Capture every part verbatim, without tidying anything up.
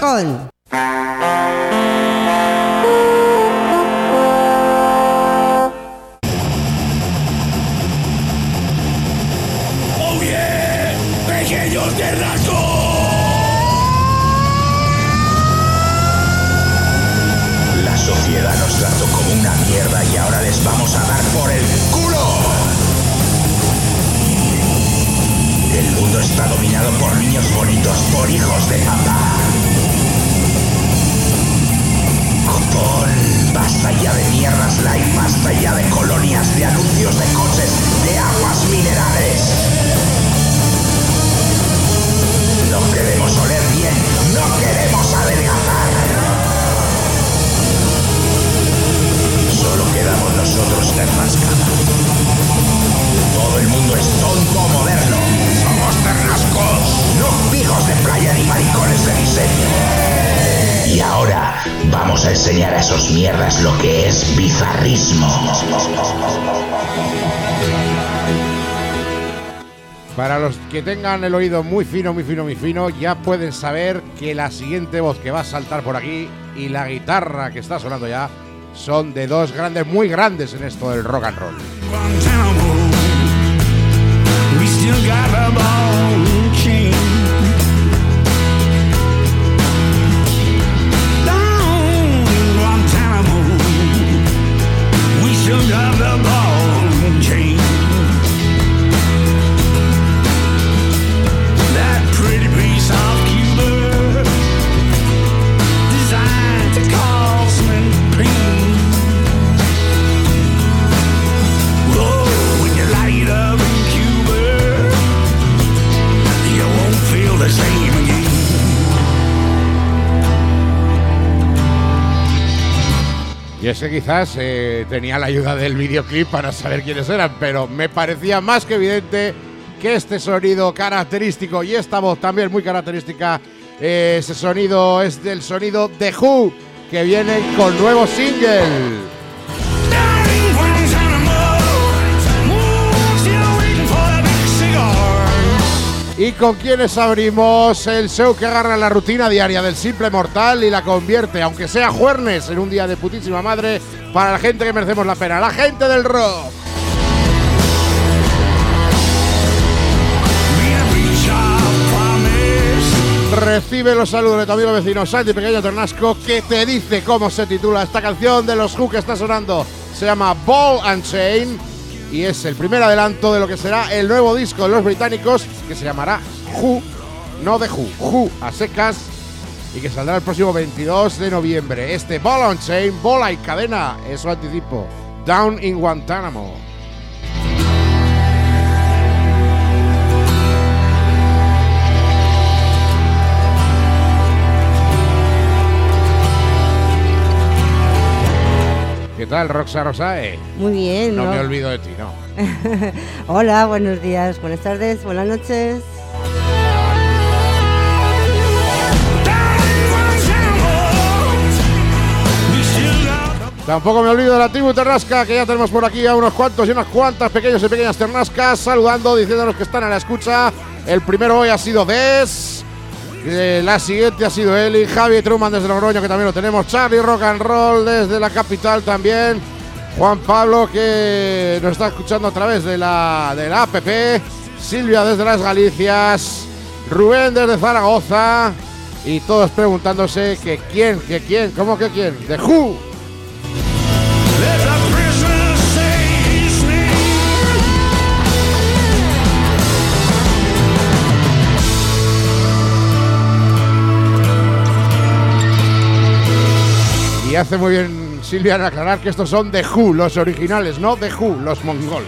Con. ¡Oh yeah! ¡Pequeños Ternascos! La sociedad nos trató como una mierda y ahora les vamos a dar por el culo. El mundo está dominado por niños bonitos, por hijos de papá. Copón, basta ya de mierdas light, basta ya de colonias, de anuncios de coches, de aguas minerales. No queremos oler bien, no queremos adelgazar. Solo quedamos nosotros, Ternasca. Todo el mundo es tonto moderno. Somos Ternascos, no pijos de playa ni maricones de diseño. Y ahora vamos a enseñar a esos mierdas lo que es bizarrismo. Para los que tengan el oído muy fino, muy fino, muy fino, ya pueden saber que la siguiente voz que va a saltar por aquí y la guitarra que está sonando ya son de dos grandes, muy grandes en esto del rock and roll. Y es que quizás eh, tenía la ayuda del videoclip para saber quiénes eran, pero me parecía más que evidente que este sonido característico y esta voz también muy característica, eh, ese sonido es del sonido de Who, que viene con nuevo single. ¿Y con quienes abrimos el show que agarra la rutina diaria del simple mortal y la convierte, aunque sea jueves, en un día de putísima madre para la gente que merecemos la pena, la gente del rock? Recibe los saludos de tu amigo vecino Santi Pequeño Ternasco, que te dice cómo se titula esta canción de los Who que está sonando. Se llama Ball and Chain y es el primer adelanto de lo que será el nuevo disco de los británicos, que se llamará Who, no de Who, Who a secas, y que saldrá el próximo veintidós de noviembre. Este Ball and Chain, bola y cadena, eso anticipo. Down in Guantánamo. ¿Qué tal, Roxa Rosae? Muy bien, No, ¿no? me olvido de ti, no. Hola, buenos días, buenas tardes, buenas noches. Tampoco me olvido de la tribu Ternasca, que ya tenemos por aquí a unos cuantos y unas cuantas pequeños y pequeñas Ternascas saludando, diciéndonos que están a la escucha. El primero hoy ha sido Des, eh, la siguiente ha sido Eli, Javi Truman desde Logroño, que también lo tenemos, Charlie Rock and Roll desde la capital también, Juan Pablo, que nos está escuchando a través de la, de la app, Silvia desde las Galicias, Rubén desde Zaragoza, y todos preguntándose que quién, que quién, ¿cómo que quién? ¿De Who? Y hace muy bien Silvia en aclarar que estos son The Who, los originales, no The Who, los mongoles.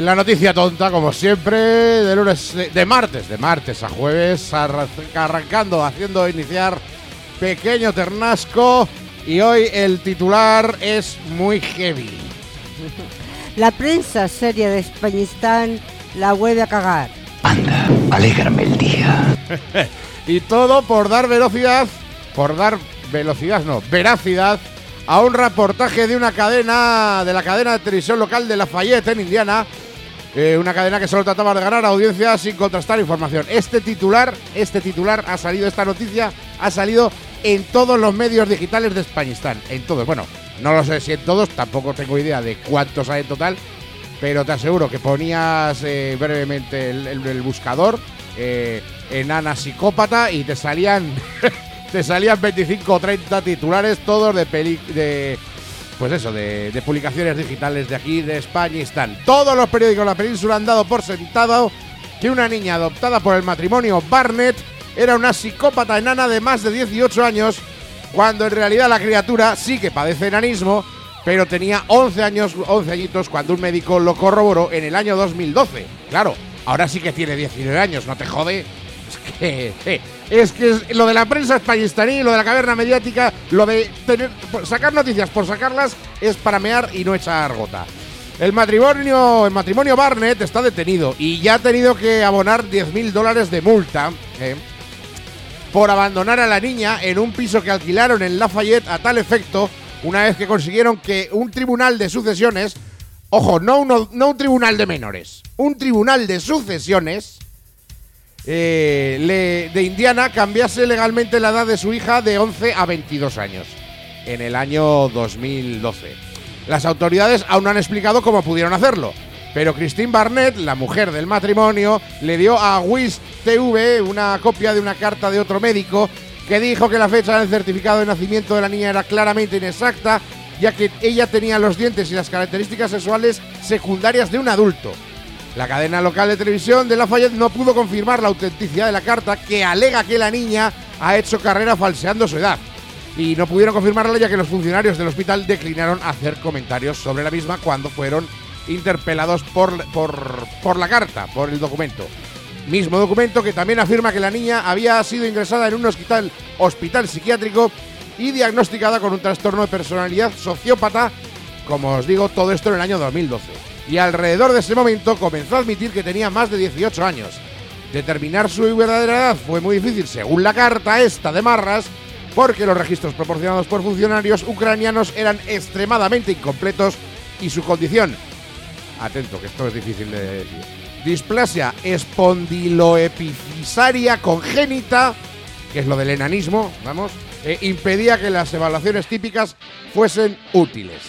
la noticia tonta, como siempre, de lunes, de martes, de martes a jueves, arrancando, haciendo iniciar pequeño ternasco, y hoy el titular es muy heavy. La prensa seria de Españistán la vuelve a cagar. Anda, alégrame el día. Y todo por dar velocidad, por dar velocidad, no, veracidad a un reportaje de una cadena, de la cadena de televisión local de Lafayette en Indiana, eh, una cadena que solo trataba de ganar audiencia sin contrastar información. Este titular, este titular ha salido, esta noticia ha salido en todos los medios digitales de Españistán, en todos. Bueno, no lo sé si en todos, tampoco tengo idea de cuántos hay en total, pero te aseguro que ponías eh, brevemente el, el, el buscador, eh, enana psicópata, y te salían te salían veinticinco o treinta titulares, todos de peli de pues eso, de, de publicaciones digitales de aquí de Españistán. Todos los periódicos de la península han dado por sentado que una niña adoptada por el matrimonio Barnett era una psicópata enana de más de dieciocho años, cuando en realidad la criatura sí que padece enanismo, pero tenía once años, once añitos cuando un médico lo corroboró en el año dos mil doce. Claro, ahora sí que tiene diecinueve años, no te jode. Es que, eh, es que es lo de la prensa españistaní, lo de la caverna mediática, lo de tener, sacar noticias por sacarlas es para mear y no echar gota. El matrimonio, el matrimonio Barnett está detenido y ya ha tenido que abonar diez mil dólares de multa eh, por abandonar a la niña en un piso que alquilaron en Lafayette a tal efecto, una vez que consiguieron que un tribunal de sucesiones, ojo, no, uno, no un tribunal de menores, un tribunal de sucesiones eh, le, de Indiana cambiase legalmente la edad de su hija de once a veintidós años, en el año dos mil doce. Las autoridades aún no han explicado cómo pudieron hacerlo, pero Christine Barnett, la mujer del matrimonio, le dio a Wiz T V una copia de una carta de otro médico que dijo que la fecha del certificado de nacimiento de la niña era claramente inexacta, ya que ella tenía los dientes y las características sexuales secundarias de un adulto. La cadena local de televisión de Lafayette no pudo confirmar la autenticidad de la carta, que alega que la niña ha hecho carrera falseando su edad. Y no pudieron confirmarla ya que los funcionarios del hospital declinaron hacer comentarios sobre la misma cuando fueron interpelados por, por, por la carta, por el documento. Mismo documento que también afirma que la niña había sido ingresada en un hospital, hospital psiquiátrico y diagnosticada con un trastorno de personalidad sociópata, como os digo, todo esto en el año dos mil doce. Y alrededor de ese momento comenzó a admitir que tenía más de dieciocho años. Determinar su verdadera edad fue muy difícil, según la carta esta de Marras, porque los registros proporcionados por funcionarios ucranianos eran extremadamente incompletos y su condición, atento que esto es difícil de decir, displasia espondiloepifisaria congénita, que es lo del enanismo, vamos, eh, impedía que las evaluaciones típicas fuesen útiles.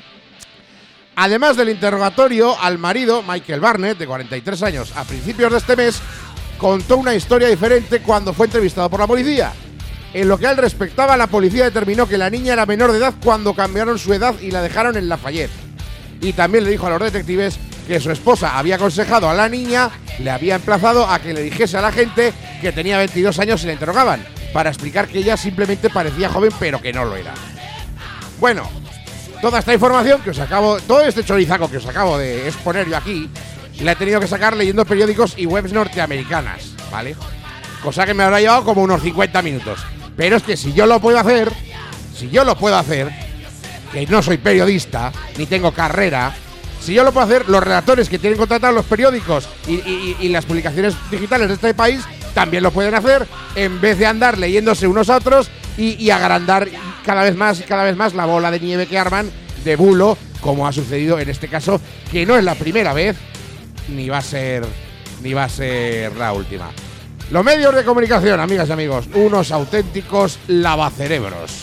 Además del interrogatorio, al marido, Michael Barnett, de cuarenta y tres años, a principios de este mes, contó una historia diferente cuando fue entrevistado por la policía. En lo que a él respectaba, la policía determinó que la niña era menor de edad cuando cambiaron su edad y la dejaron en Lafayette. Y también le dijo a los detectives que su esposa había aconsejado a la niña, le había emplazado a que le dijese a la gente que tenía veintidós años y la interrogaban, para explicar que ella simplemente parecía joven pero que no lo era. Bueno, toda esta información que os acabo, todo este chorizaco que os acabo de exponer yo aquí, la he tenido que sacar leyendo periódicos y webs norteamericanas, ¿vale? Cosa que me habrá llevado como unos cincuenta minutos. Pero es que si yo lo puedo hacer, si yo lo puedo hacer, que no soy periodista, ni tengo carrera, si yo lo puedo hacer, los redactores que tienen contratados los periódicos y, y, y las publicaciones digitales de este país también lo pueden hacer, en vez de andar leyéndose unos a otros y, y agrandar cada vez más y cada vez más la bola de nieve que arman de bulo, como ha sucedido en este caso, que no es la primera vez, ni va a ser, ni va a ser la última. Los medios de comunicación, amigas y amigos, unos auténticos lavacerebros.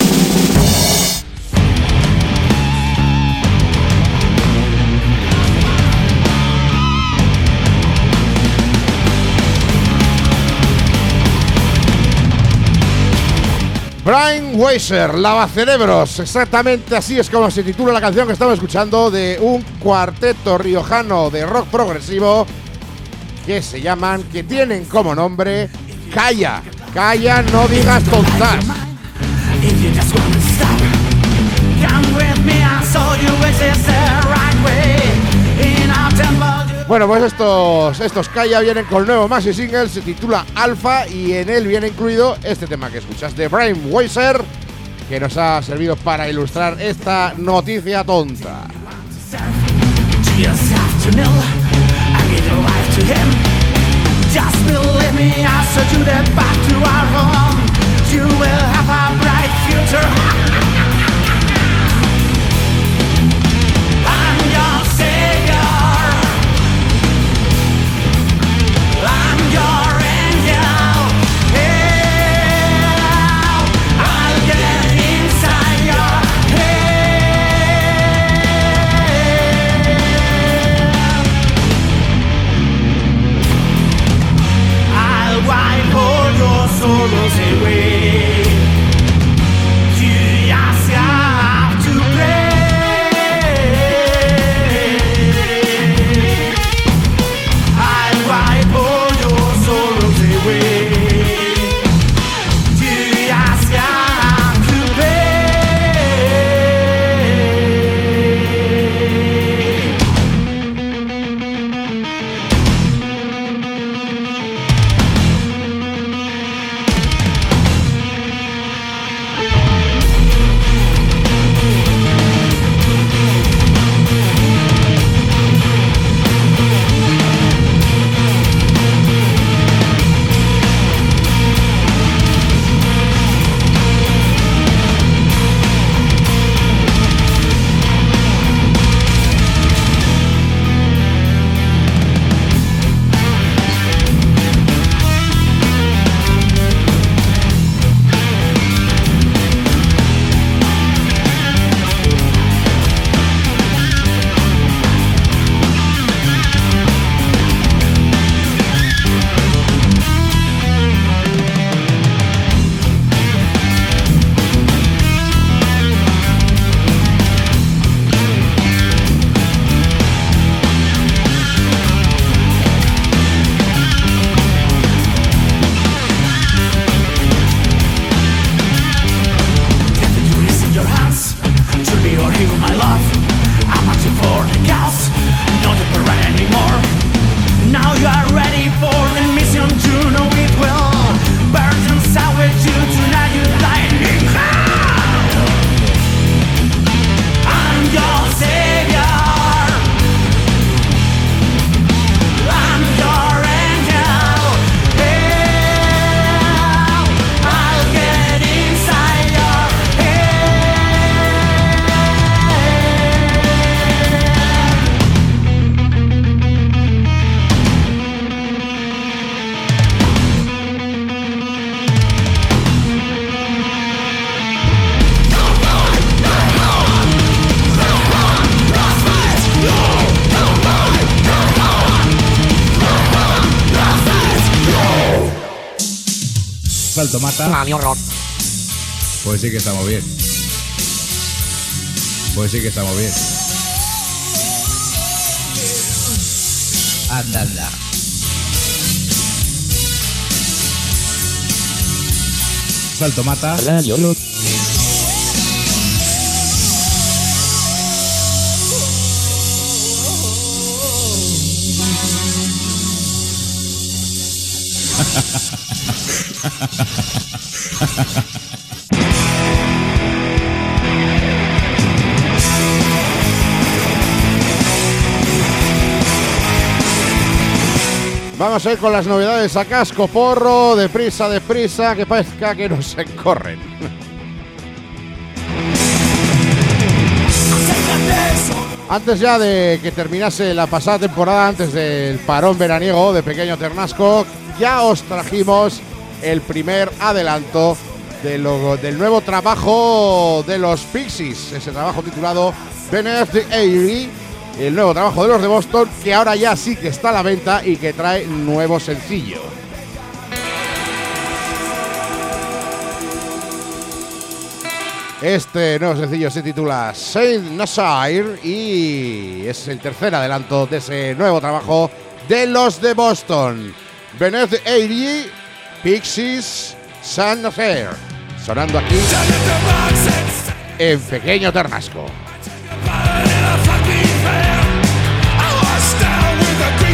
Brian Weiser, Lavacerebros, exactamente así es como se titula la canción que estamos escuchando de un cuarteto riojano de rock progresivo que se llaman, que tienen como nombre Calla, Calla, no digas tontas. Bueno, pues estos, estos Kaya vienen con el nuevo maxi single, se titula Alpha y en él viene incluido este tema que escuchas de Brian Weiser, que nos ha servido para ilustrar esta noticia tonta. Salto mata. Pues sí que estamos bien. Pues sí que estamos bien. Anda, anda. Salto mata. Vamos a ir con las novedades a casco porro, deprisa, deprisa, que parezca que nos corren. Antes ya de que terminase la pasada temporada, antes del parón veraniego de Pequeño Ternasco, ya os trajimos el primer adelanto de lo, del nuevo trabajo de los Pixies, ese trabajo titulado Beneath the Eyrie, el nuevo trabajo de los de Boston, que ahora ya sí que está a la venta y que trae nuevo sencillo. Este nuevo sencillo se titula Saint Nasir y es el tercer adelanto de ese nuevo trabajo de los de Boston. Beneath the Eyrie, Pixies, Saint Nasir, sonando aquí en Pequeño Ternasco. I was down with a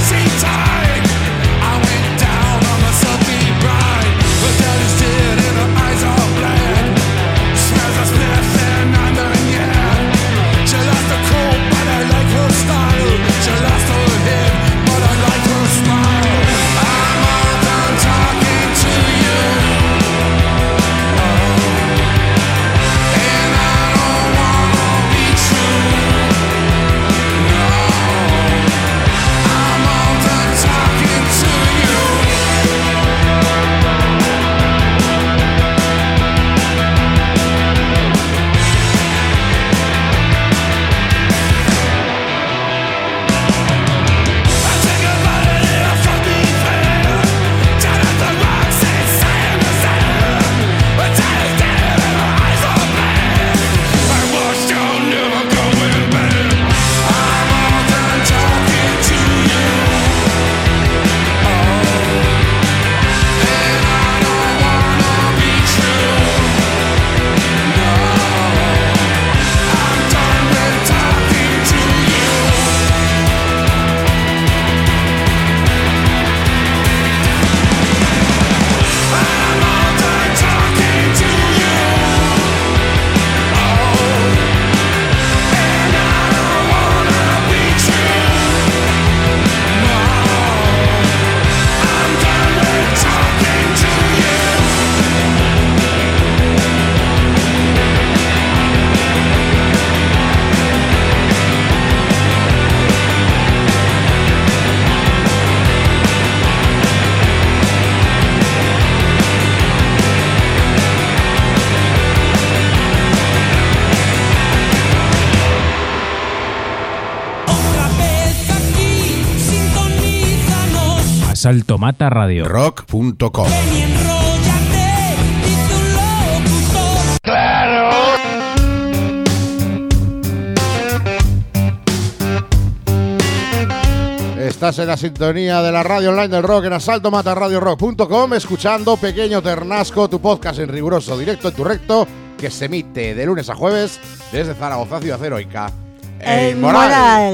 Asalto Mata Radio. rock punto com. ¡Claro! Estás en la sintonía de la radio online del rock en asalto mata radio rock punto com, escuchando Pequeño Ternasco, tu podcast en riguroso directo en tu recto, que se emite de lunes a jueves desde Zaragoza, ciudad heroica. El Moral.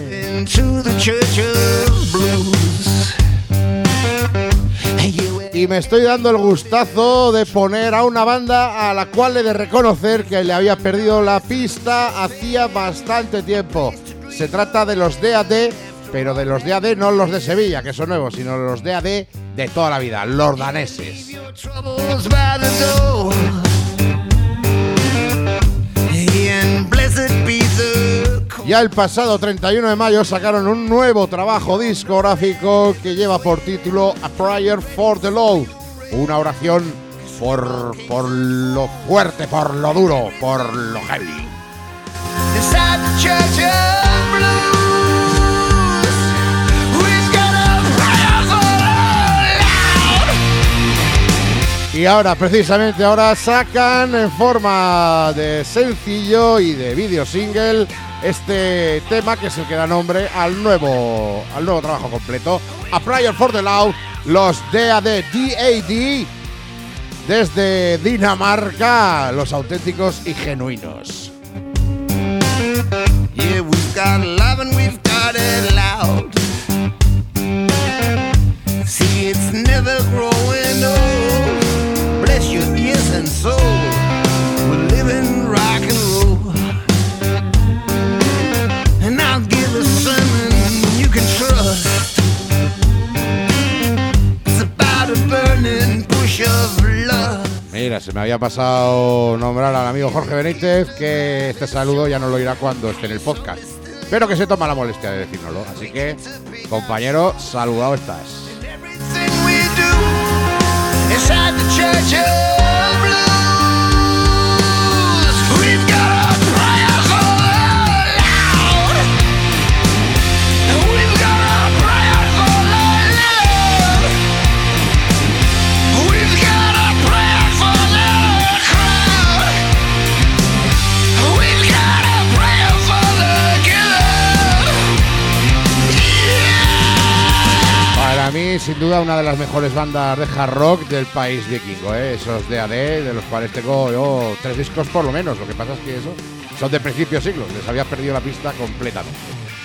Y me estoy dando el gustazo de poner a una banda a la cual he de reconocer que le había perdido la pista hacía bastante tiempo. Se trata de los D A D, pero de los D A D no los de Sevilla, que son nuevos, sino los D A D de toda la vida, los daneses. Ya el pasado treinta y uno de mayo sacaron un nuevo trabajo discográfico que lleva por título A Prayer for the Load, una oración por, por lo fuerte, por lo duro, por lo heavy. Y ahora, precisamente ahora, sacan en forma de sencillo y de video single este tema que es el que da nombre al nuevo, al nuevo trabajo completo, A Prayer for the Loud, los D A D D A D, desde Dinamarca, los auténticos y genuinos. Yeah, we've got love and we've got it loud. See, it's never growing old. Bless your ears and soul. We're living rock and roll. And I'll give a sermon you can trust. It's about a burning bush of love. Mira, se me había pasado nombrar al amigo Jorge Benítez, que este saludo ya no lo oirá cuando esté en el podcast, pero que se toma la molestia de decírnoslo. Así que, compañero, saludado estás. Para mí, sin duda, una de las mejores bandas de hard rock del país vikingo, ¿eh? Esos D A D, de los cuales tengo yo tres discos por lo menos. Lo que pasa es que eso son de principios siglos, les había perdido la pista completamente.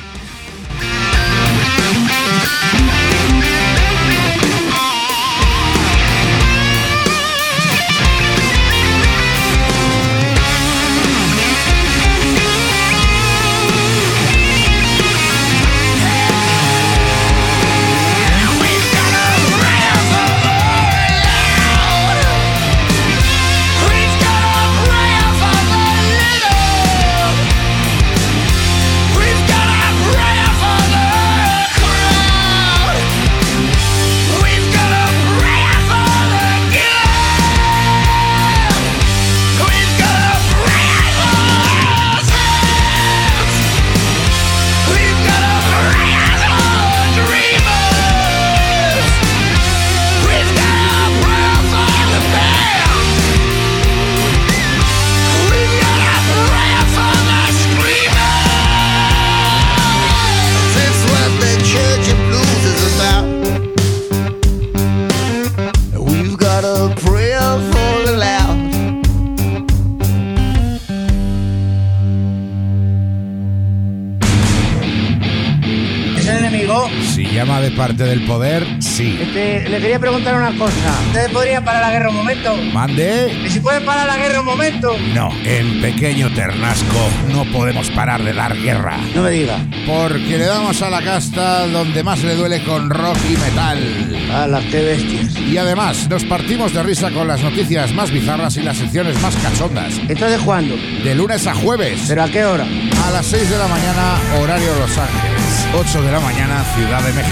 Llama de parte del poder, sí. Este, le quería preguntar una cosa. ¿Ustedes podrían parar la guerra un momento? ¿Mande? ¿Y si pueden parar la guerra un momento? No, en Pequeño Ternasco no podemos parar de dar guerra. No me diga. Porque le damos a la casta donde más le duele con rock y metal. ¡Hala, qué bestias! Y además, nos partimos de risa con las noticias más bizarras y las secciones más cachondas. ¿Entonces cuándo? De lunes a jueves. ¿Pero a qué hora? A las seis de la mañana, horario Los Ángeles. ocho de la mañana, Ciudad de México.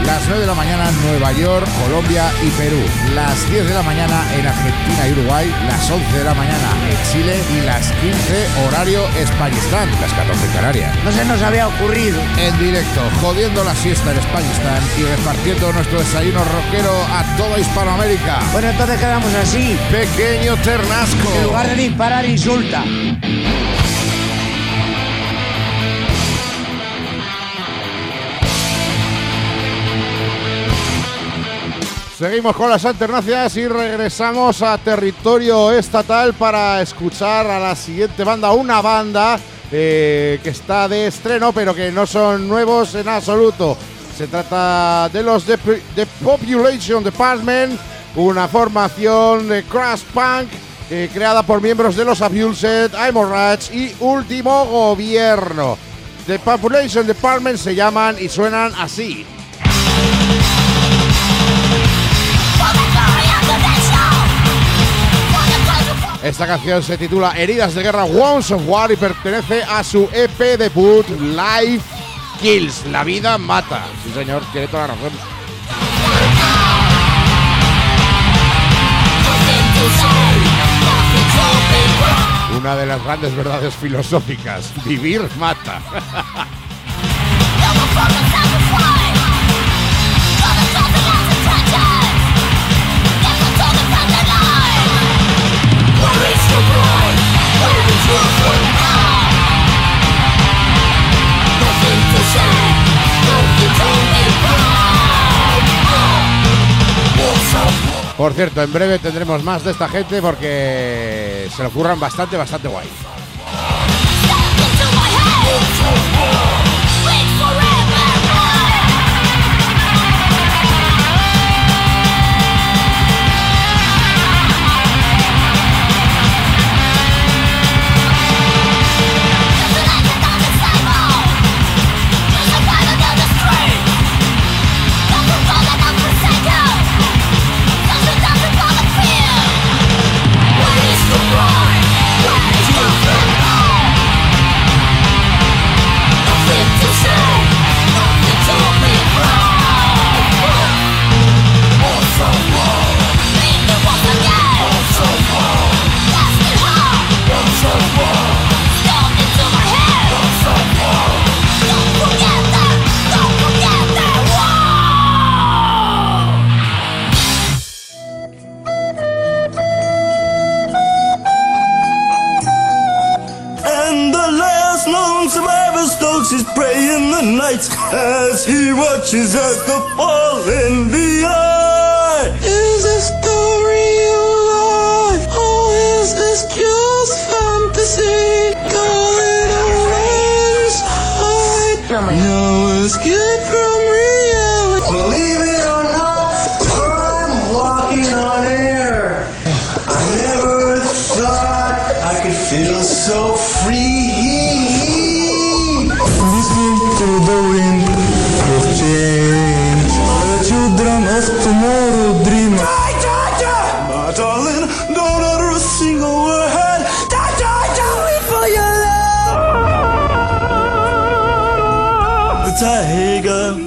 Las nueve de la mañana en Nueva York, Colombia y Perú. Las diez de la mañana en Argentina y Uruguay. Las once de la mañana en Chile. Y las quince horario Españistán. Las catorce en Canarias. No se nos había ocurrido. En directo, jodiendo la siesta en Españistán y repartiendo nuestro desayuno rockero a toda Hispanoamérica. Bueno, entonces quedamos así. Pequeño Ternasco. En lugar de disparar, insulta. Seguimos con las alternancias y regresamos a territorio estatal para escuchar a la siguiente banda, una banda eh, que está de estreno pero que no son nuevos en absoluto. Se trata de los The, The Population Department, una formación de crash punk eh, creada por miembros de los Abused, Hemorrhage y Último Gobierno. The Population Department se llaman y suenan así. Esta canción se titula Heridas de Guerra Wounds of War y pertenece a su E P debut Life Kills. La vida mata. Sí, señor, tiene toda la razón. Una de las grandes verdades filosóficas. Vivir mata. Por cierto, en breve tendremos más de esta gente porque se lo curran bastante, bastante guay. Is praying the nights as he watches as the fall in the eye. Is this story alive? Or is this just fantasy? Going away inside. No escape from reality. Believe it or not, I'm walking on air. I never thought I could feel so free. To the wind of change, the children of tomorrow dream. Die, die, die. My darling, don't utter a single word. Die, die, die for your love. The tiger.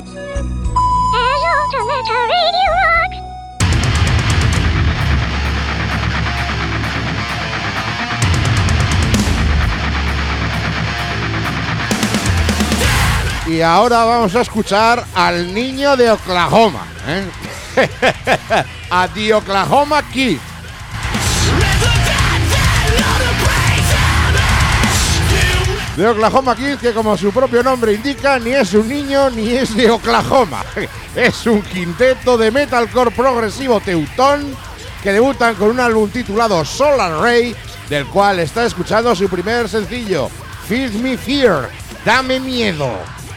Y ahora vamos a escuchar al niño de Oklahoma, ¿eh? A The Oklahoma Kid. The Oklahoma Kid, que como su propio nombre indica, ni es un niño ni es de Oklahoma. Es un quinteto de metalcore progresivo teutón que debutan con un álbum titulado Solar Ray, del cual está escuchando su primer sencillo, Feed Me Fear, Dame Miedo.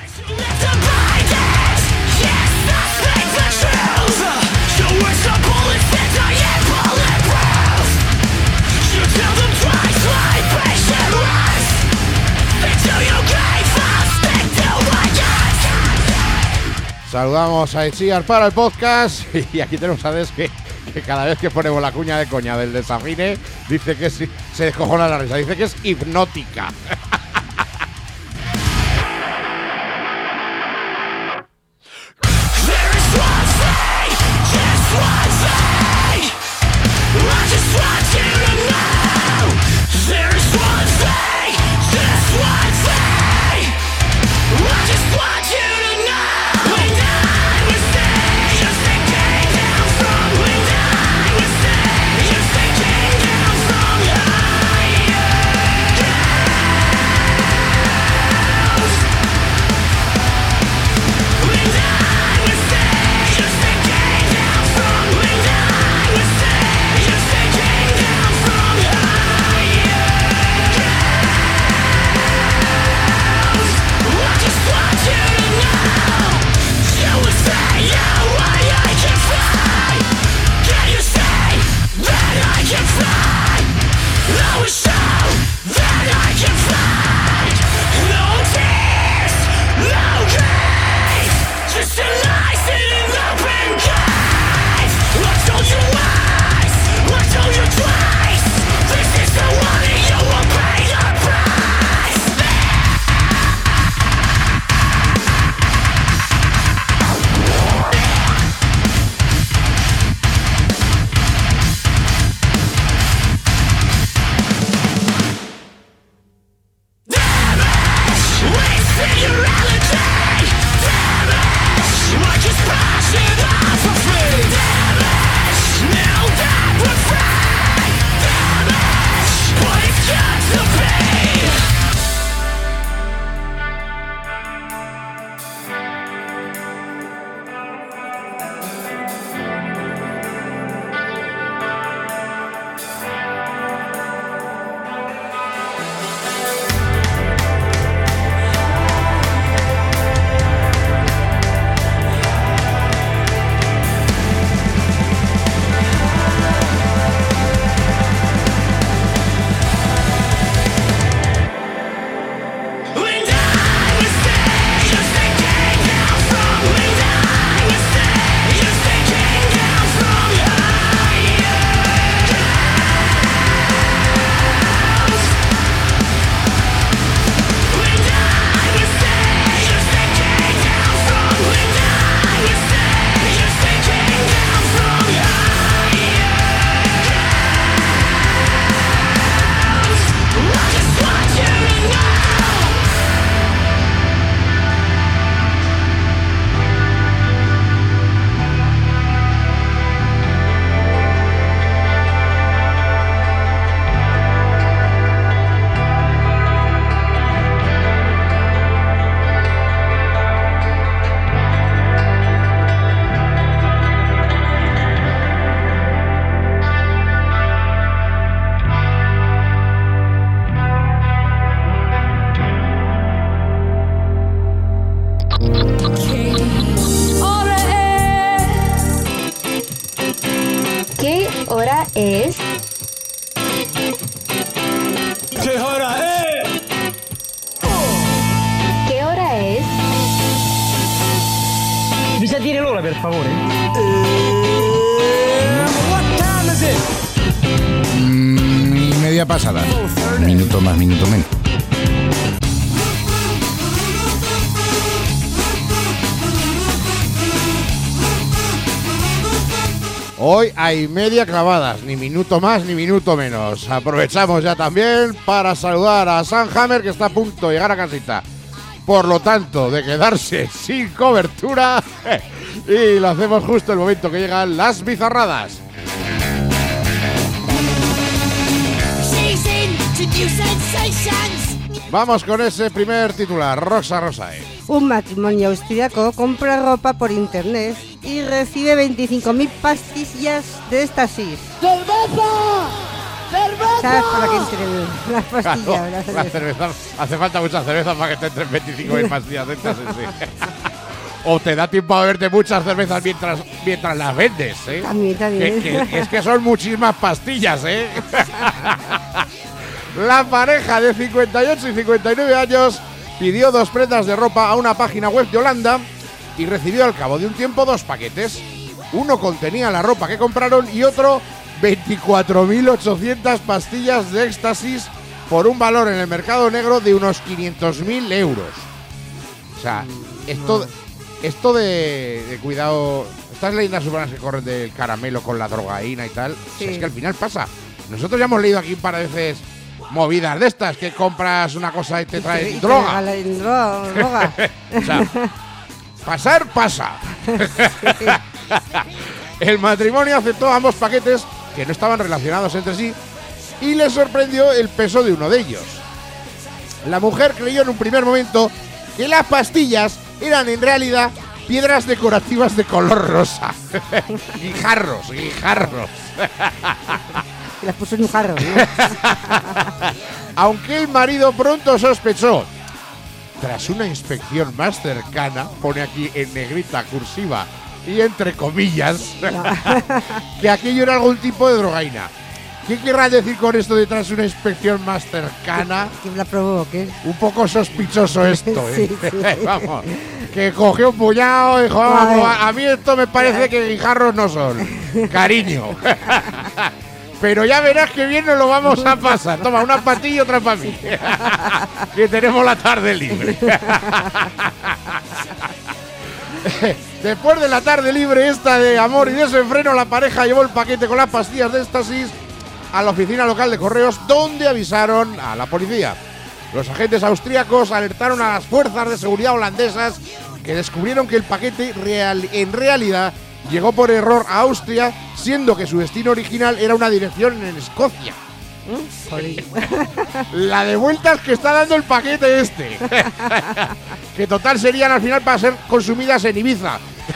Saludamos a Itziar para el podcast y aquí tenemos a Des que, que cada vez que ponemos la cuña de coña del desafine dice que es, se descojona la risa, dice que es hipnótica. There es? ¿Qué hora es? ¿Qué hora es? Bisa dire l'ora, per favore. What time is it? Mm, y media pasada. Minuto más, minuto menos. Hoy hay media clavadas, ni minuto más ni minuto menos. Aprovechamos ya también para saludar a Sam Hammer, que está a punto de llegar a casita. Por lo tanto, de quedarse sin cobertura. Y lo hacemos justo el momento que llegan las bizarradas. Vamos con ese primer titular. Rosa Rosae. Un matrimonio austriaco compra ropa por internet y recibe veinticinco mil pastillas de éxtasis. ¡Cerveza! ¡Cerveza! ¿Sabes para qué entren las pastillas? Claro, la la cerveza. cerveza. Hace falta mucha cerveza para que te entren veinticinco mil pastillas de éxtasis, sí. O te da tiempo a beberte muchas cervezas mientras, mientras las vendes, ¿eh? También, también. Que, que, es que son muchísimas pastillas, ¿eh? La pareja de cincuenta y ocho y cincuenta y nueve años pidió dos prendas de ropa a una página web de Holanda y recibió al cabo de un tiempo dos paquetes. Uno contenía la ropa que compraron y otro veinticuatro mil ochocientas pastillas de éxtasis por un valor en el mercado negro de unos quinientos mil euros. O sea, esto, esto de, de cuidado... Estas leyendas urbanas que corren del caramelo con la drogaína y tal, Sí. es que al final pasa. Nosotros ya hemos leído aquí un par de veces movidas de estas, que compras una cosa y te Y traen te droga. regalan dro- droga. O sea, pasar pasa. El matrimonio aceptó ambos paquetes que no estaban relacionados entre sí y le sorprendió el peso de uno de ellos. La mujer creyó en un primer momento que las pastillas eran en realidad piedras decorativas de color rosa. Guijarros, guijarros. Y las puso en un jarro, ¿no? Aunque el marido pronto sospechó, tras una inspección más cercana, pone aquí en negrita cursiva y entre comillas, que aquello era algún tipo de drogaína. ¿Qué querrá decir con esto de tras una inspección más cercana? ¿Quién la probó o qué? Un poco sospechoso esto, ¿eh? Sí, sí. Vamos, que cogió un puñado y dijo, vamos, Ay. a, a mí esto me parece que guijarros no son. Cariño. Pero ya verás que bien nos lo vamos a pasar. Toma, una pastilla y otra para mí. Que tenemos la tarde libre. Después de la tarde libre esta de amor y desenfreno, la pareja llevó el paquete con las pastillas de éxtasis a la oficina local de correos, donde avisaron a la policía. Los agentes austríacos alertaron a las fuerzas de seguridad holandesas, que descubrieron que el paquete real, en realidad llegó por error a Austria, siendo que su destino original era una dirección en Escocia. Joder. La de vueltas que está dando el paquete este. Que total serían al final para ser consumidas en Ibiza.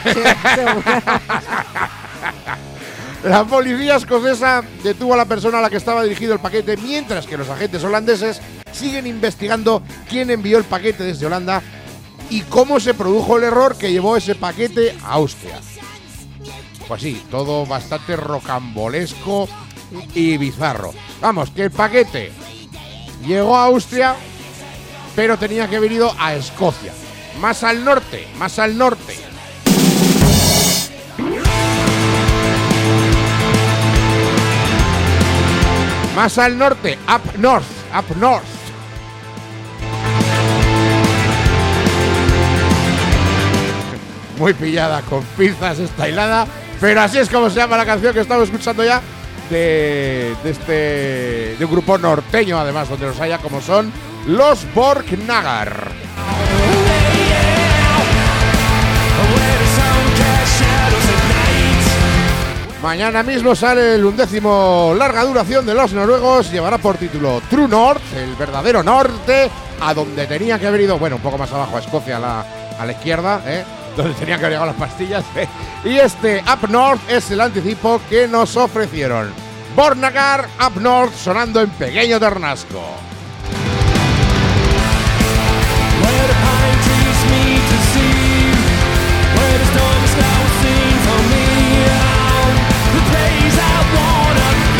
La policía escocesa detuvo a la persona a la que estaba dirigido el paquete, mientras que los agentes holandeses siguen investigando quién envió el paquete desde Holanda y cómo se produjo el error que llevó ese paquete a Austria. Pues sí, todo bastante rocambolesco y bizarro. Vamos, que el paquete llegó a Austria, pero tenía que haber ido a Escocia. Más al norte, más al norte. Más al norte, up north, up north. Muy pillada con pinzas esta hilada, pero así es como se llama la canción que estamos escuchando ya de, de este de un grupo norteño, además, donde los haya, como son los Borknagar. Mañana mismo sale el undécimo larga duración de los noruegos. Llevará por título True North, el verdadero norte, a donde tenía que haber ido, bueno, un poco más abajo, a Escocia, a la, a la izquierda, ¿eh? Donde tenía que haber llegado las pastillas, ¿eh? Y este Up North es el anticipo que nos ofrecieron. Borknagar, Up North, sonando en Pequeño Ternasco. Where the storm is now seen for me. The place I wanna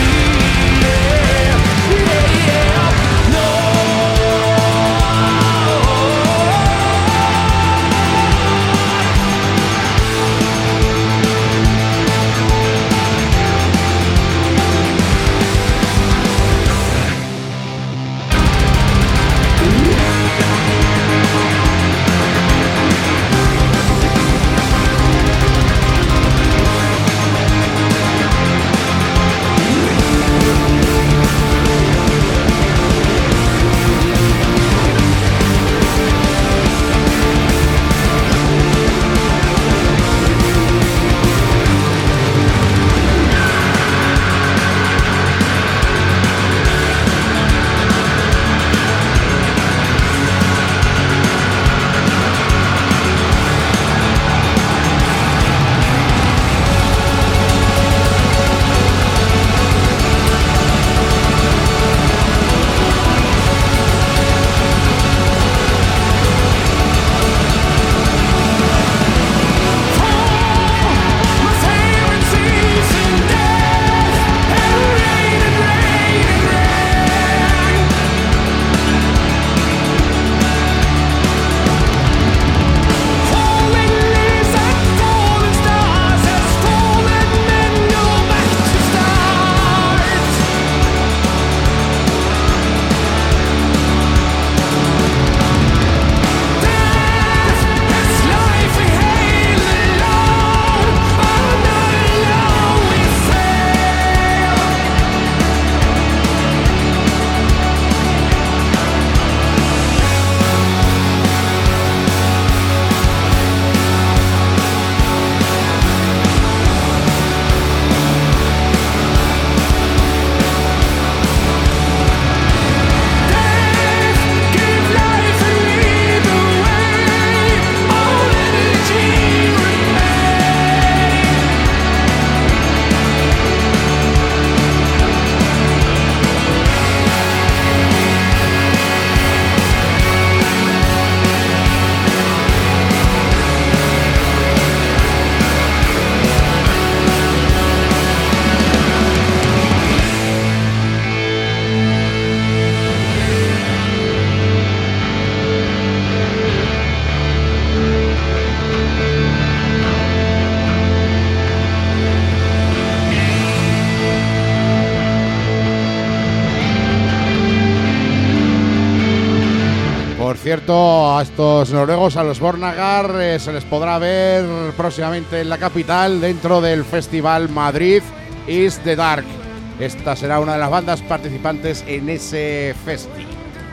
cierto, a estos noruegos, a los Bornagar, eh, se les podrá ver próximamente en la capital dentro del Festival Madrid Is the Dark. Esta será una de las bandas participantes en ese festival.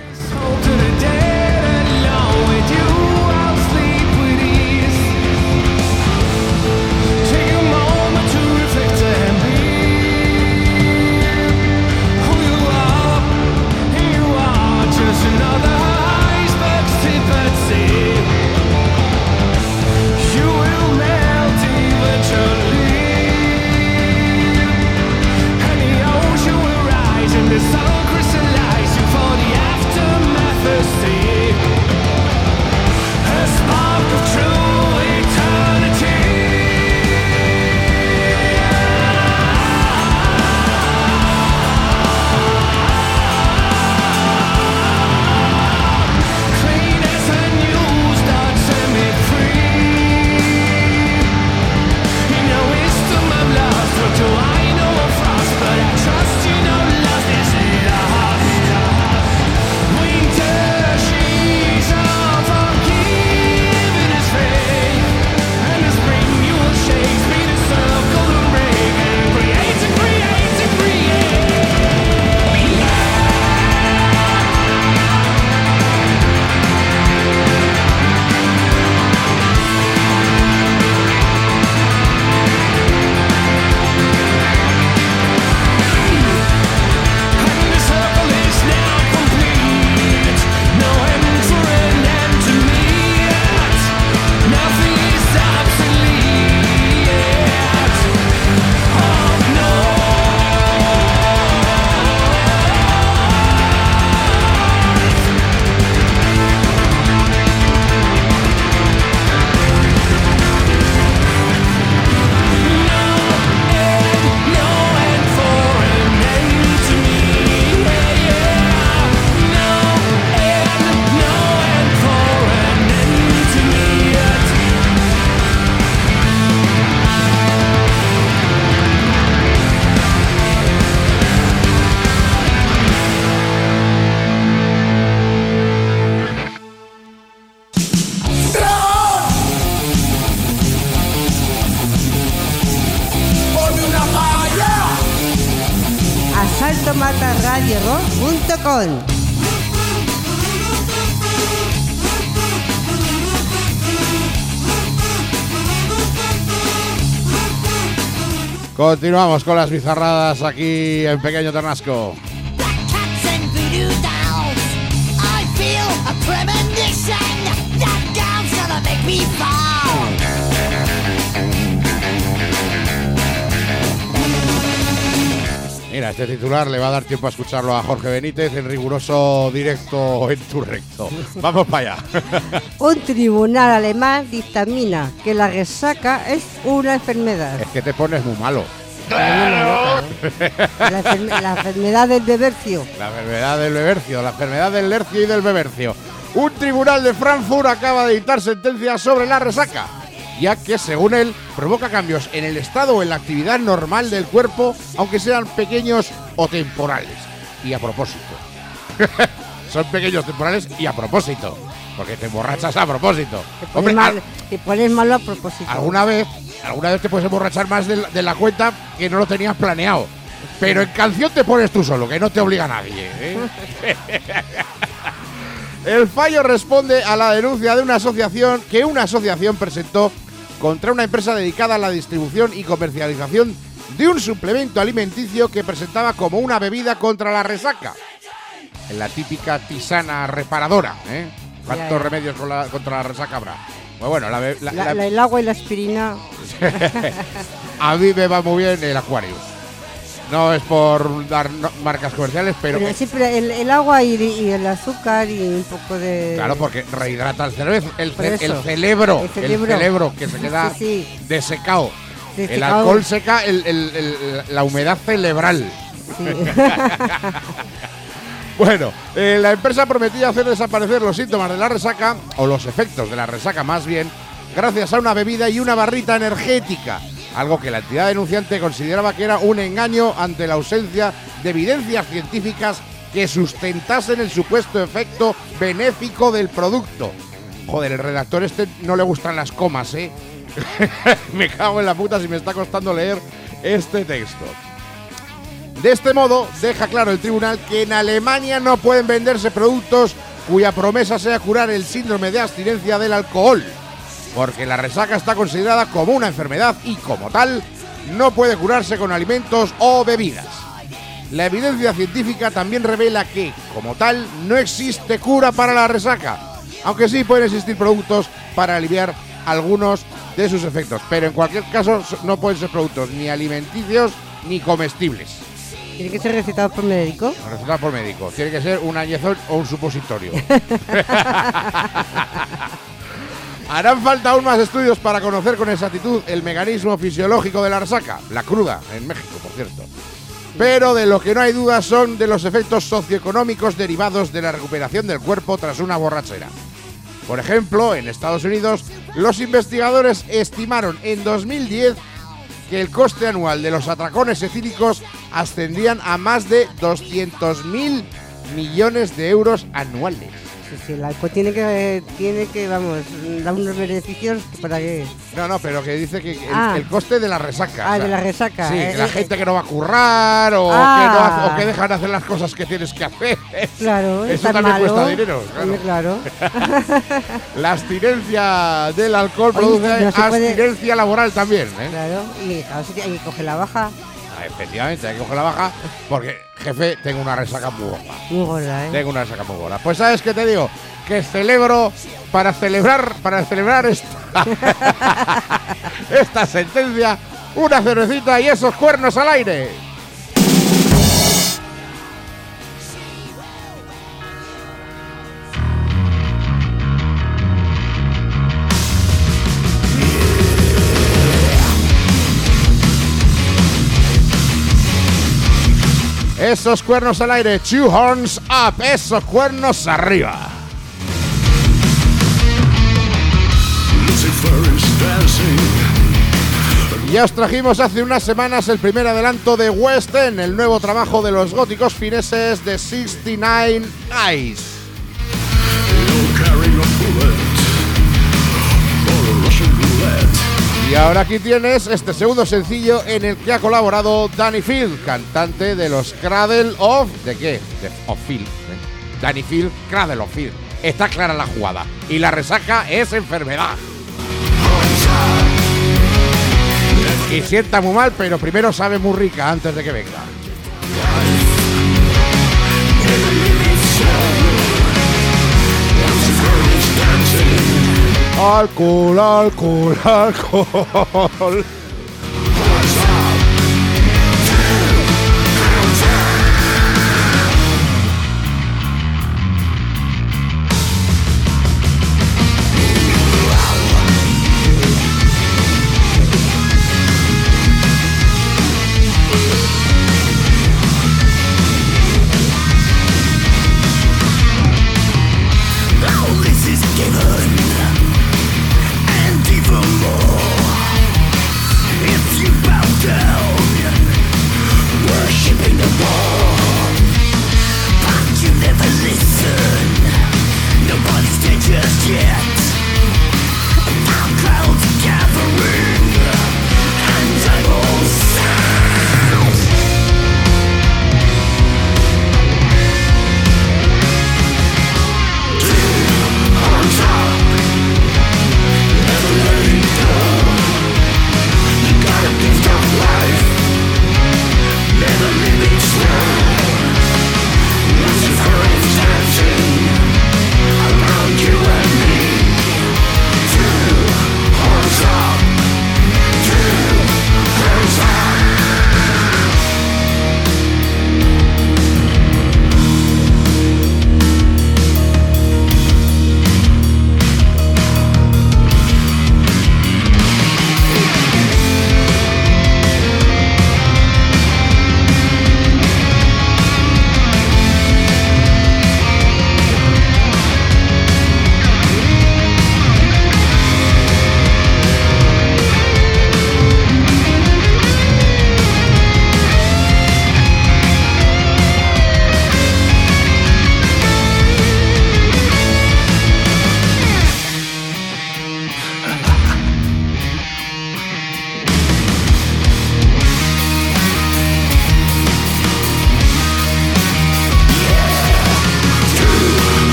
asalto mata radio rock punto com. Continuamos con las bizarradas aquí en Pequeño Ternasco. Mira, este titular le va a dar tiempo a escucharlo a Jorge Benítez en riguroso directo en tu recto. Vamos para allá. Un tribunal alemán dictamina que la resaca es una enfermedad. Es que te pones muy malo. ¡Claro! La, enfer- la enfermedad del bebercio. La enfermedad del bebercio, la enfermedad del lercio y del bebercio. Un tribunal de Frankfurt acaba de dictar sentencia sobre la resaca, ya que, según él, provoca cambios en el estado o en la actividad normal del cuerpo, aunque sean pequeños o temporales. Y a propósito. Son pequeños, temporales y a propósito. Porque te emborrachas a propósito. Te pones, Hombre, mal, al- te pones malo a propósito. alguna vez, alguna vez te puedes emborrachar más de la, de la cuenta que no lo tenías planeado. Pero en canción te pones tú solo, que no te obliga a nadie, ¿eh? El fallo responde a la denuncia de una asociación que una asociación presentó contra una empresa dedicada a la distribución y comercialización de un suplemento alimenticio que presentaba como una bebida contra la resaca. En la típica tisana reparadora, ¿eh? ¿Cuántos Ya, ya. remedios con la- contra la resaca habrá? Pues bueno, la, be- la- La- la- la- el agua y la aspirina. a mí me va muy bien el Aquarius. No es por dar no- marcas comerciales, pero Pero que- siempre el, el agua y, y el azúcar y un poco de. claro, porque rehidrata el cerebro, el, Por ce- eso. el cerebro, El el cerebro. cerebro que se queda Sí, sí. desecado. El Desecado. alcohol seca el- el- el- la humedad cerebral. Sí. Bueno, eh, la empresa prometía hacer desaparecer los síntomas de la resaca, o los efectos de la resaca más bien, gracias a una bebida y una barrita energética, algo que la entidad denunciante consideraba que era un engaño ante la ausencia de evidencias científicas que sustentasen el supuesto efecto benéfico del producto. Joder, el redactor este no le gustan las comas, ¿eh? Me cago en la puta si me está costando leer este texto. De este modo, deja claro el tribunal que en Alemania no pueden venderse productos cuya promesa sea curar el síndrome de abstinencia del alcohol, porque la resaca está considerada como una enfermedad y, como tal, no puede curarse con alimentos o bebidas. La evidencia científica también revela que, como tal, no existe cura para la resaca, aunque sí pueden existir productos para aliviar algunos de sus efectos, pero en cualquier caso no pueden ser productos ni alimenticios ni comestibles. ¿Tiene que ser recetado por médico? Recetado por médico. Tiene que ser un añezón o un supositorio. Harán falta aún más estudios para conocer con exactitud el mecanismo fisiológico de la resaca, la cruda, en México, por cierto. Pero de lo que no hay duda son de los efectos socioeconómicos derivados de la recuperación del cuerpo tras una borrachera. Por ejemplo, en Estados Unidos, los investigadores estimaron en dos mil diez que el coste anual de los atracones etílicos ascendían a más de doscientos mil millones de euros anuales. Sí, sí, el alcohol tiene que, tiene que, vamos, dar unos beneficios para que... No, no, pero que dice que el, ah. el coste de la resaca. Ah, o sea, de la resaca. Sí, eh, que la eh, gente que no va a currar o, ah. que no hace, o que dejan de hacer las cosas que tienes que hacer. Claro, eso también malo. cuesta dinero. Claro. claro. La abstinencia del alcohol Oye, produce no abstinencia puede... laboral también. ¿eh? Claro, y claro, si hay que coger la baja. Ah, efectivamente, hay que coger la baja porque, jefe, tengo una resaca muy gorda. Muy gorda, ¿eh? Tengo una resaca muy gorda. Pues, ¿sabes qué te digo? Que celebro, para celebrar, para celebrar esta, esta sentencia, una cervecita y esos cuernos al aire. Esos cuernos al aire, two horns up, esos cuernos arriba. Ya os trajimos hace unas semanas el primer adelanto de West End, el nuevo trabajo de los góticos fineses de sesenta y nueve Eyes. Y ahora aquí tienes este segundo sencillo en el que ha colaborado Danny Field, cantante de los Cradle of... ¿De qué? De, of Field. ¿eh? Danny Field, Cradle of Field. Está clara la jugada. Y la resaca es enfermedad. Y sienta muy mal, pero primero sabe muy rica antes de que venga. Alcohol, alcohol, alcohol.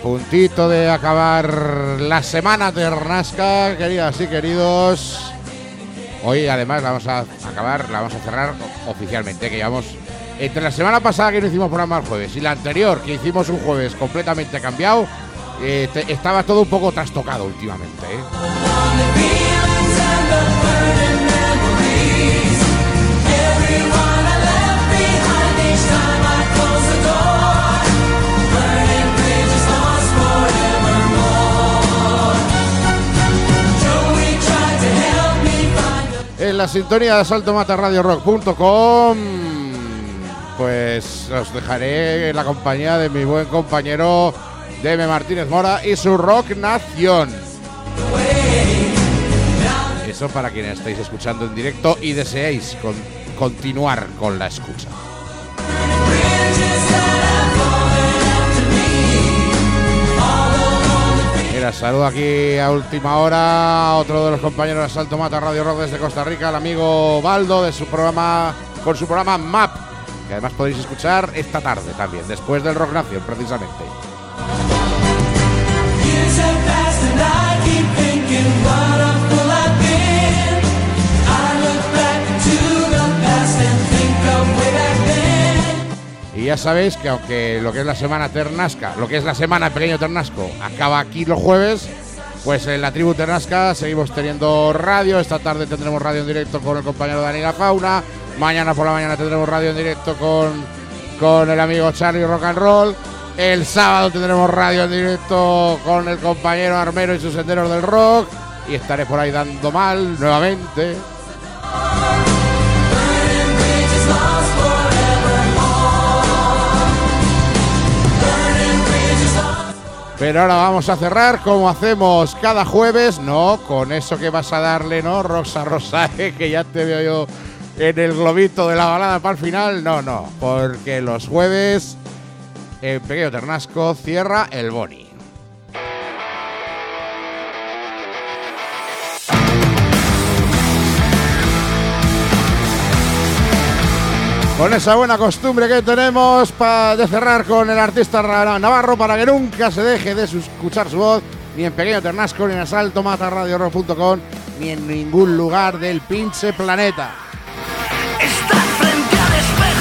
puntito de acabar la semana Ternasca, queridas y queridos. Hoy además la vamos a acabar, la vamos a cerrar oficialmente, que llevamos entre la semana pasada que no hicimos programa el jueves y la anterior que hicimos un jueves completamente cambiado. Eh, te, estaba todo un poco trastocado últimamente, ¿eh? En la sintonía de asalto mata radio rock punto com, pues os dejaré en la compañía de mi buen compañero Deme Martínez Mora y su Rock Nación. Eso para quienes estáis escuchando en directo y deseéis con, continuar con la escucha. Mira, saludo aquí a última hora a otro de los compañeros de Asalto Mata Radio Rock desde Costa Rica, el amigo Baldo, de su programa, con su programa Map, que además podéis escuchar esta tarde también, después del Rock Nación, precisamente. Y ya sabéis que aunque lo que es la semana Ternasca, lo que es la semana Pequeño Ternasco, acaba aquí los jueves, pues en la tribu Ternasca seguimos teniendo radio. Esta tarde tendremos radio en directo con el compañero Dani La Fauna. Mañana por la mañana tendremos radio en directo con, con el amigo Charlie Rock and Roll. El sábado tendremos radio en directo con el compañero Armero y sus senderos del rock. Y estaré por ahí dando mal nuevamente. Pero ahora vamos a cerrar como hacemos cada jueves, no con eso que vas a darle, ¿no? Rosa Rosae, que ya te veo yo en el globito de la balada para el final. No, no, porque los jueves en Pequeño Ternasco cierra el Boni. Con esa buena costumbre que tenemos para de cerrar con el artista navarro, para que nunca se deje de escuchar su voz, ni en Pequeño Ternasco, ni en asalto mata radio rock punto com, ni en ningún lugar del pinche planeta. Está frente al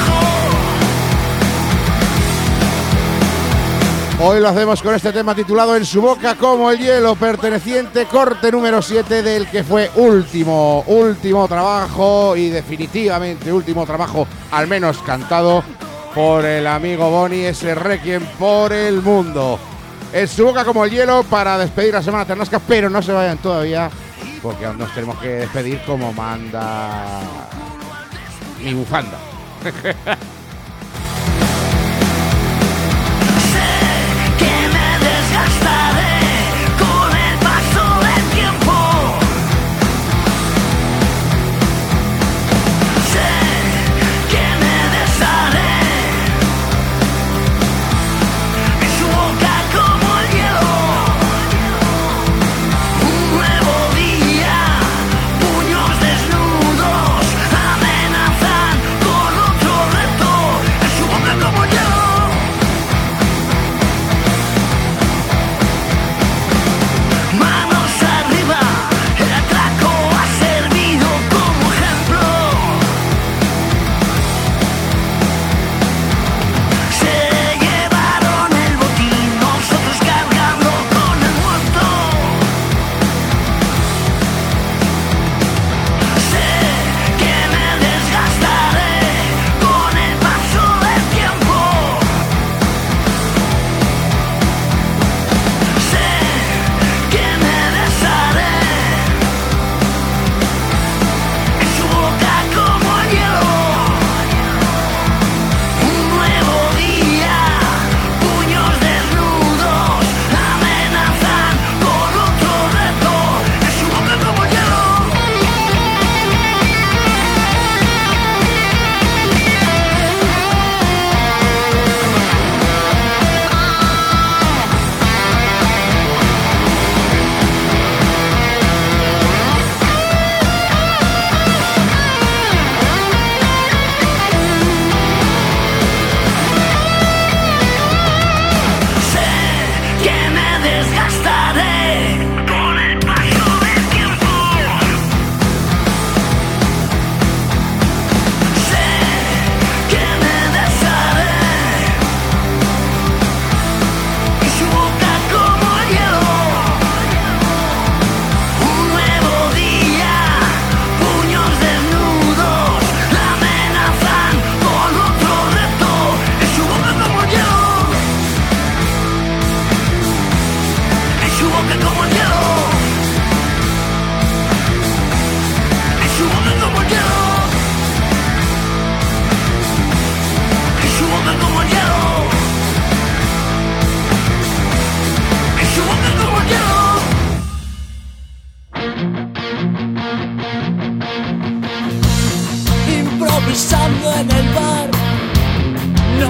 espejo. Hoy lo hacemos con este tema titulado En su boca como el hielo, perteneciente corte número siete del que fue último, último trabajo y definitivamente último trabajo, al menos cantado por el amigo Boni, ese Requiem por el mundo. En su boca como el hielo para despedir la semana Ternasca, pero no se vayan todavía porque aún nos tenemos que despedir como manda mi bufanda. Con el paso del tiempo, sé que me desharé. En su boca como el hielo, un nuevo día, puños desnudos amenazan con otro reto.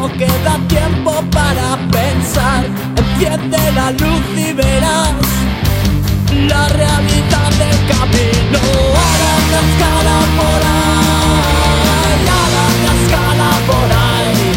no queda tiempo para pensar. Enciende la luz y verás la realidad del camino. A la cascada por ahí, a la cascada por ahí.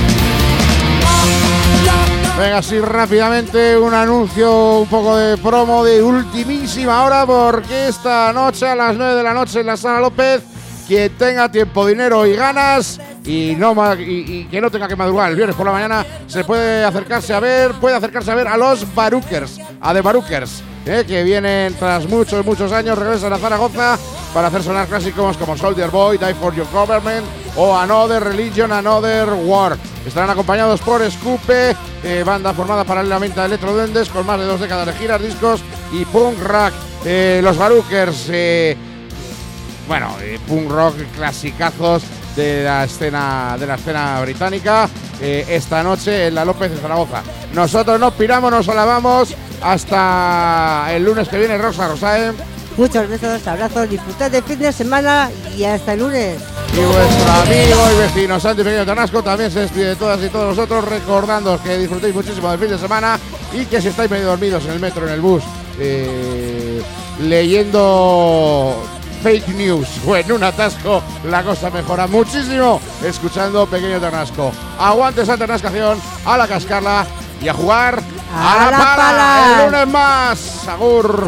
Venga, así rápidamente un anuncio, un poco de promo de ultimísima hora, porque esta noche a las nueve de la noche en la Sala López, quien tenga tiempo, dinero y ganas y no y, y que no tenga que madrugar el viernes por la mañana, se puede acercarse a ver, puede acercarse a ver a los Barookers, a The Barookers, eh, que vienen tras muchos, muchos años, regresan a Zaragoza para hacer sonar clásicos como Soldier Boy, Die for Your Government o Another Religion, Another War. Estarán acompañados por Scupe, eh, banda formada paralelamente a Electroduendes, con más de dos décadas de giras, discos y punk rock. Eh, los Barookers, eh, bueno, eh, punk rock clasicazos de la escena de la escena británica, eh, esta noche en la López de Zaragoza. Nosotros nos piramos, nos alabamos hasta el lunes que viene. Rosa Rosae. Muchos besos, abrazos, disfrutad de fin de semana y hasta el lunes. Y vuestro amigo y vecino Santi Pequeño Ternasco también se despide de todas y todos nosotros, recordándoos que disfrutéis muchísimo del fin de semana y que si estáis medio dormidos en el metro, en el bus, eh, leyendo fake news o en un atasco, la cosa mejora muchísimo escuchando Pequeño Ternasco. Aguante Santa Ternascación, a la cascarla y a jugar a, a la, la pala. pala. El lunes más. Agur.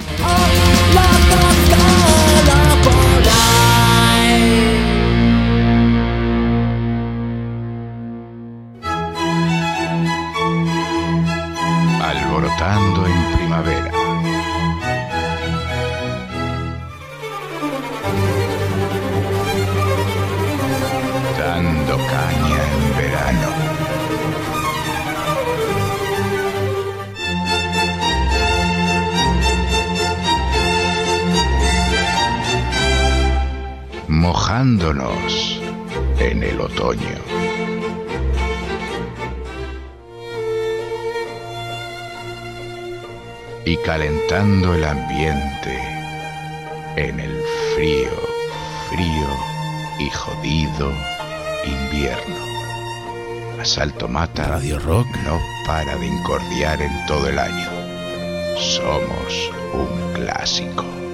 Alborotando en primavera. Dando caña en verano. Mojándonos en el otoño. Y calentando el ambiente en el frío, frío y jodido invierno. Asalto Mata Radio Rock no para de incordiar en todo el año. Somos un clásico.